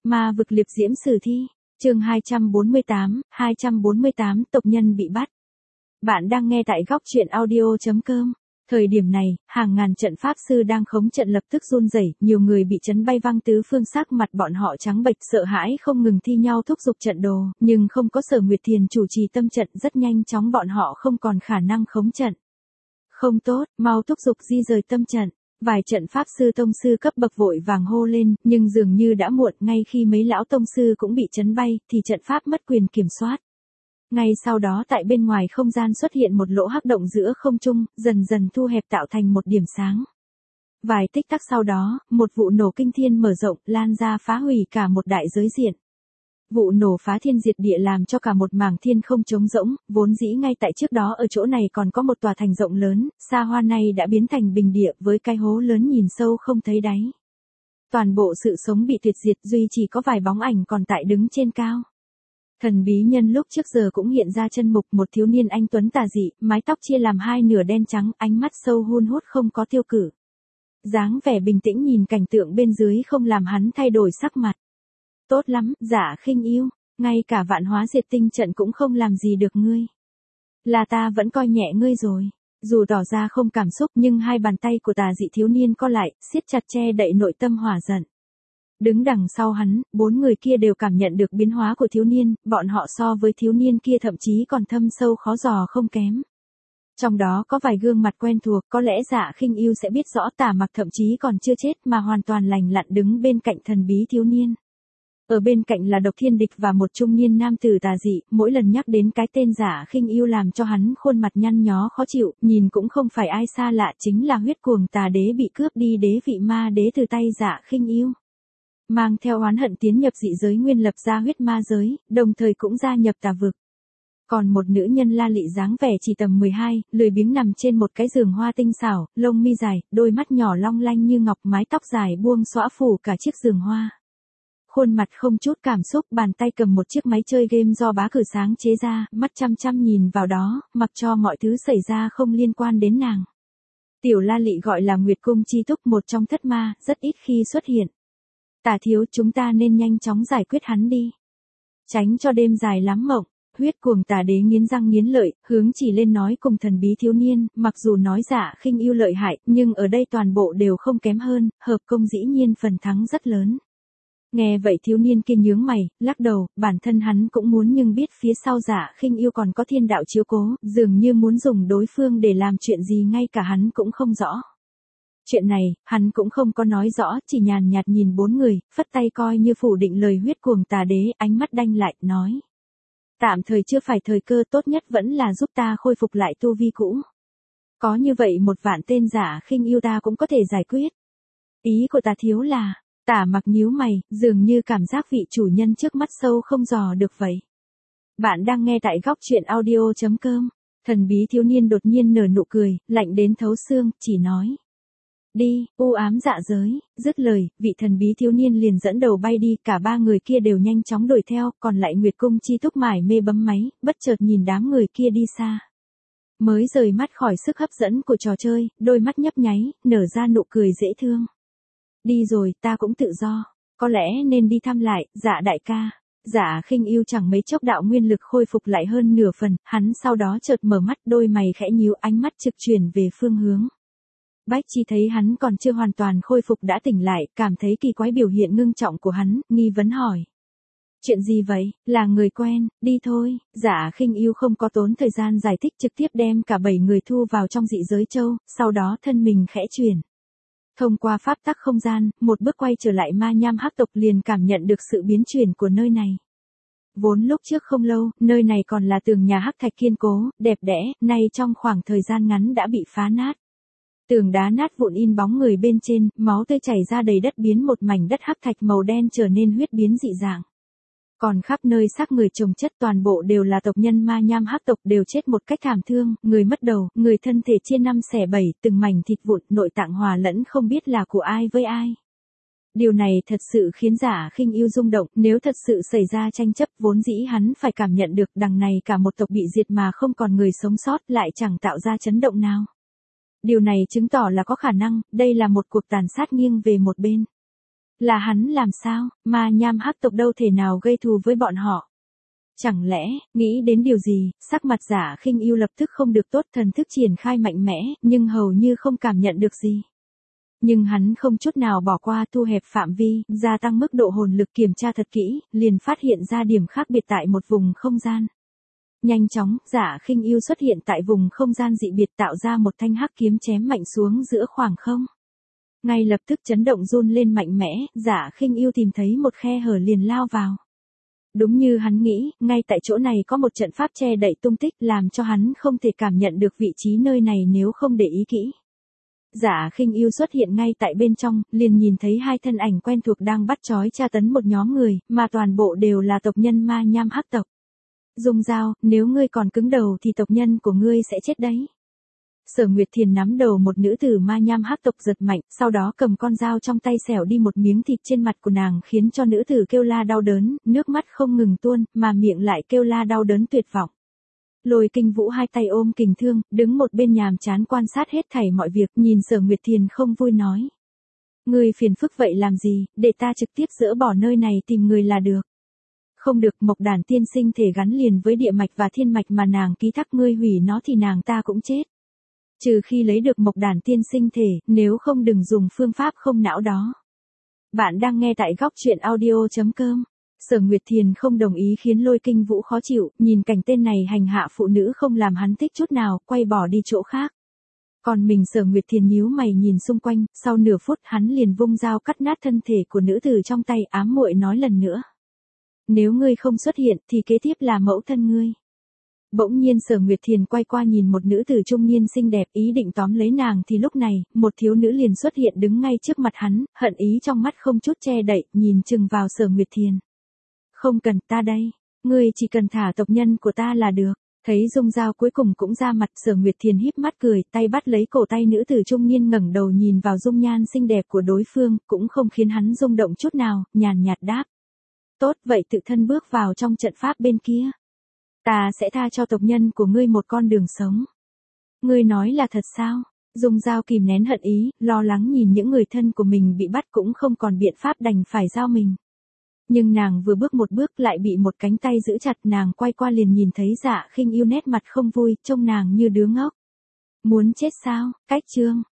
Ma vực liệp diễm sử thi, chương 248, tộc nhân bị bắt. Bạn đang nghe tại góc truyện audio.com. Thời điểm này, hàng ngàn trận pháp sư đang khống trận lập tức run rẩy, nhiều người bị chấn bay văng tứ phương, sắc mặt bọn họ trắng bệch sợ hãi không ngừng thi nhau thúc giục trận đồ, nhưng không có Sở Nguyệt Thiền chủ trì tâm trận, rất nhanh chóng bọn họ không còn khả năng khống trận. Không tốt, mau thúc giục di rời tâm trận. Vài trận pháp sư tông sư cấp bậc vội vàng hô lên, nhưng dường như đã muộn, ngay khi mấy lão tông sư cũng bị chấn bay, thì trận pháp mất quyền kiểm soát. Ngay sau đó tại bên ngoài không gian xuất hiện một lỗ hắc động giữa không trung, dần dần thu hẹp tạo thành một điểm sáng. Vài tích tắc sau đó, một vụ nổ kinh thiên mở rộng, lan ra phá hủy cả một đại giới diện. Vụ nổ phá thiên diệt địa làm cho cả một mảng thiên không trống rỗng, vốn dĩ ngay tại trước đó ở chỗ này còn có một tòa thành rộng lớn, xa hoa này đã biến thành bình địa với cái hố lớn nhìn sâu không thấy đáy. Toàn bộ sự sống bị tuyệt diệt, duy chỉ có vài bóng ảnh còn tại đứng trên cao. Thần bí nhân lúc trước giờ cũng hiện ra chân mục, một thiếu niên anh tuấn tà dị, mái tóc chia làm hai nửa đen trắng, ánh mắt sâu hun hút không có tiêu cự. Dáng vẻ bình tĩnh nhìn cảnh tượng bên dưới không làm hắn thay đổi sắc mặt. Tốt lắm, Dạ Khinh Yêu, ngay cả vạn hóa diệt tinh trận cũng không làm gì được ngươi. Là ta vẫn coi nhẹ ngươi rồi. Dù tỏ ra không cảm xúc nhưng hai bàn tay của tà dị thiếu niên co lại, siết chặt che đậy nội tâm hỏa giận. Đứng đằng sau hắn, bốn người kia đều cảm nhận được biến hóa của thiếu niên, bọn họ so với thiếu niên kia thậm chí còn thâm sâu khó dò không kém. Trong đó có vài gương mặt quen thuộc, có lẽ Dạ Khinh Yêu sẽ biết rõ Tả Mặc thậm chí còn chưa chết mà hoàn toàn lành lặn đứng bên cạnh thần bí thiếu niên. Ở bên cạnh là Độc Thiên Địch và một trung niên nam tử tà dị, mỗi lần nhắc đến cái tên Dạ Khinh Yêu làm cho hắn khuôn mặt nhăn nhó khó chịu, nhìn cũng không phải ai xa lạ, chính là huyết cuồng tà đế bị cướp đi đế vị ma đế từ tay Dạ Khinh Yêu. Mang theo oán hận tiến nhập dị giới nguyên lập ra huyết ma giới, đồng thời cũng gia nhập tà vực. Còn một nữ nhân la lị dáng vẻ chỉ tầm 12, lười biếng nằm trên một cái giường hoa tinh xảo, lông mi dài, đôi mắt nhỏ long lanh như ngọc, mái tóc dài buông xõa phủ cả chiếc giường hoa. Khuôn mặt không chút cảm xúc, bàn tay cầm một chiếc máy chơi game do bá cử sáng chế ra, mắt chăm chăm nhìn vào đó, mặc cho mọi thứ xảy ra không liên quan đến nàng. Tiểu la lị gọi là Nguyệt Cung Chi Túc, một trong thất ma, rất ít khi xuất hiện. Tả thiếu, chúng ta nên nhanh chóng giải quyết hắn đi. Tránh cho đêm dài lắm mộng. Huyết cuồng tà đế nghiến răng nghiến lợi, hướng chỉ lên nói cùng thần bí thiếu niên, mặc dù nói Dạ Khinh Yêu lợi hại, nhưng ở đây toàn bộ đều không kém hơn, hợp công dĩ nhiên phần thắng rất lớn. Nghe vậy thiếu niên kia nhướng mày, lắc đầu, bản thân hắn cũng muốn nhưng biết phía sau Dạ Khinh Yêu còn có thiên đạo chiếu cố, dường như muốn dùng đối phương để làm chuyện gì ngay cả hắn cũng không rõ. Chuyện này, hắn cũng không có nói rõ, chỉ nhàn nhạt nhìn bốn người, phất tay coi như phủ định lời huyết cuồng tà đế, ánh mắt đanh lại, nói. Tạm thời chưa phải thời cơ, tốt nhất vẫn là giúp ta khôi phục lại tu vi cũ. Có như vậy một vạn tên Dạ Khinh Yêu ta cũng có thể giải quyết. Ý của ta thiếu là, Tả Mặc nhíu mày, dường như cảm giác vị chủ nhân trước mắt sâu không dò được vậy. Bạn đang nghe tại góc truyện audio.com. Thần bí thiếu niên đột nhiên nở nụ cười, lạnh đến thấu xương, chỉ nói. Đi, u ám dạ giới, dứt lời, vị thần bí thiếu niên liền dẫn đầu bay đi, cả ba người kia đều nhanh chóng đuổi theo, còn lại Nguyệt Cung Chi Túc mải mê bấm máy, bất chợt nhìn đám người kia đi xa. Mới rời mắt khỏi sức hấp dẫn của trò chơi, đôi mắt nhấp nháy, nở ra nụ cười dễ thương. Đi rồi, ta cũng tự do, có lẽ nên đi thăm lại, Dạ đại ca. Dạ Khinh Yêu chẳng mấy chốc đạo nguyên lực khôi phục lại hơn nửa phần, hắn sau đó chợt mở mắt, đôi mày khẽ nhíu, ánh mắt trực chuyển về phương hướng. Bách Chi thấy hắn còn chưa hoàn toàn khôi phục đã tỉnh lại, cảm thấy kỳ quái biểu hiện ngưng trọng của hắn, nghi vấn hỏi. Chuyện gì vậy, là người quen, đi thôi. Dạ Khinh Yêu không có tốn thời gian giải thích, trực tiếp đem cả 7 người thu vào trong dị giới châu, sau đó thân mình khẽ chuyển. Thông qua pháp tắc không gian, một bước quay trở lại ma nham hắc tộc liền cảm nhận được sự biến chuyển của nơi này. Vốn lúc trước không lâu, nơi này còn là tường nhà hắc thạch kiên cố, đẹp đẽ, nay trong khoảng thời gian ngắn đã bị phá nát. Tường đá nát vụn in bóng người bên trên, máu tươi chảy ra đầy đất biến một mảnh đất hắc thạch màu đen trở nên huyết biến dị dạng. Còn khắp nơi xác người chồng chất, toàn bộ đều là tộc nhân ma nham hắc tộc, đều chết một cách thảm thương, người mất đầu, người thân thể chia 5/7, từng mảnh thịt vụn, nội tạng hòa lẫn không biết là của ai với ai. Điều này thật sự khiến Dạ Khinh Yêu rung động, nếu thật sự xảy ra tranh chấp vốn dĩ hắn phải cảm nhận được, đằng này cả một tộc bị diệt mà không còn người sống sót, lại chẳng tạo ra chấn động nào. Điều này chứng tỏ là có khả năng, đây là một cuộc tàn sát nghiêng về một bên. Là hắn làm sao, ma nham hắc tộc đâu thể nào gây thù với bọn họ. Chẳng lẽ, nghĩ đến điều gì, sắc mặt Giả Khinh Yêu lập tức không được tốt, thần thức triển khai mạnh mẽ, nhưng hầu như không cảm nhận được gì. Nhưng hắn không chút nào bỏ qua, thu hẹp phạm vi, gia tăng mức độ hồn lực, kiểm tra thật kỹ, liền phát hiện ra điểm khác biệt tại một vùng không gian. Nhanh chóng, Giả Khinh Yêu xuất hiện tại vùng không gian dị biệt, tạo ra một thanh hắc kiếm chém mạnh xuống giữa khoảng không. Ngay lập tức chấn động run lên mạnh mẽ, Giả Khinh Yêu tìm thấy một khe hở liền lao vào. Đúng như hắn nghĩ, ngay tại chỗ này có một trận pháp che đậy tung tích, làm cho hắn không thể cảm nhận được vị trí nơi này nếu không để ý kỹ. Giả Khinh Yêu xuất hiện ngay tại bên trong, liền nhìn thấy hai thân ảnh quen thuộc đang bắt trói tra tấn một nhóm người, mà toàn bộ đều là tộc nhân ma nham hắc tộc. Dung Dao, nếu ngươi còn cứng đầu thì tộc nhân của ngươi sẽ chết đấy. Sở Nguyệt Thiền nắm đầu một nữ tử ma nham hắc tộc giật mạnh, sau đó cầm con dao trong tay xẻo đi một miếng thịt trên mặt của nàng, khiến cho nữ tử kêu la đau đớn, nước mắt không ngừng tuôn, mà miệng lại kêu la đau đớn tuyệt vọng. Lôi Kinh Vũ hai tay ôm kình thương, đứng một bên nhàm chán quan sát hết thảy mọi việc, nhìn Sở Nguyệt Thiền không vui nói. Ngươi phiền phức vậy làm gì, để ta trực tiếp dỡ bỏ nơi này tìm người là được. Không được, Mộc Đản tiên sinh thể gắn liền với địa mạch và thiên mạch mà nàng ký thác, ngươi hủy nó thì nàng ta cũng chết. Trừ khi lấy được Mộc Đản tiên sinh thể, nếu không đừng dùng phương pháp không não đó. Bạn đang nghe tại góc truyện audio.com. Sở Nguyệt Thiền không đồng ý khiến Lôi Kinh Vũ khó chịu, nhìn cảnh tên này hành hạ phụ nữ không làm hắn thích chút nào, quay bỏ đi chỗ khác. Còn mình Sở Nguyệt Thiền nhíu mày nhìn xung quanh, sau nửa phút hắn liền vung dao cắt nát thân thể của nữ tử trong tay, ám muội nói lần nữa. Nếu ngươi không xuất hiện thì kế tiếp là mẫu thân ngươi. Bỗng nhiên Sở Nguyệt Thiền quay qua nhìn một nữ tử trung niên xinh đẹp, ý định tóm lấy nàng thì lúc này, một thiếu nữ liền xuất hiện đứng ngay trước mặt hắn, hận ý trong mắt không chút che đậy, nhìn chừng vào Sở Nguyệt Thiền. Không cần, ta đây, ngươi chỉ cần thả tộc nhân của ta là được. Thấy Dung Dao cuối cùng cũng ra mặt, Sở Nguyệt Thiền híp mắt cười, tay bắt lấy cổ tay nữ tử trung niên, ngẩng đầu nhìn vào dung nhan xinh đẹp của đối phương, cũng không khiến hắn rung động chút nào, nhàn nhạt đáp. Tốt, vậy tự thân bước vào trong trận pháp bên kia. Ta sẽ tha cho tộc nhân của ngươi một con đường sống. Ngươi nói là thật sao? Dung Dao kìm nén hận ý, lo lắng nhìn những người thân của mình bị bắt cũng không còn biện pháp, đành phải giao mình. Nhưng nàng vừa bước một bước lại bị một cánh tay giữ chặt, nàng quay qua liền nhìn thấy Dạ Khinh Yêu nét mặt không vui, trông nàng như đứa ngốc. Muốn chết sao? Cách chương.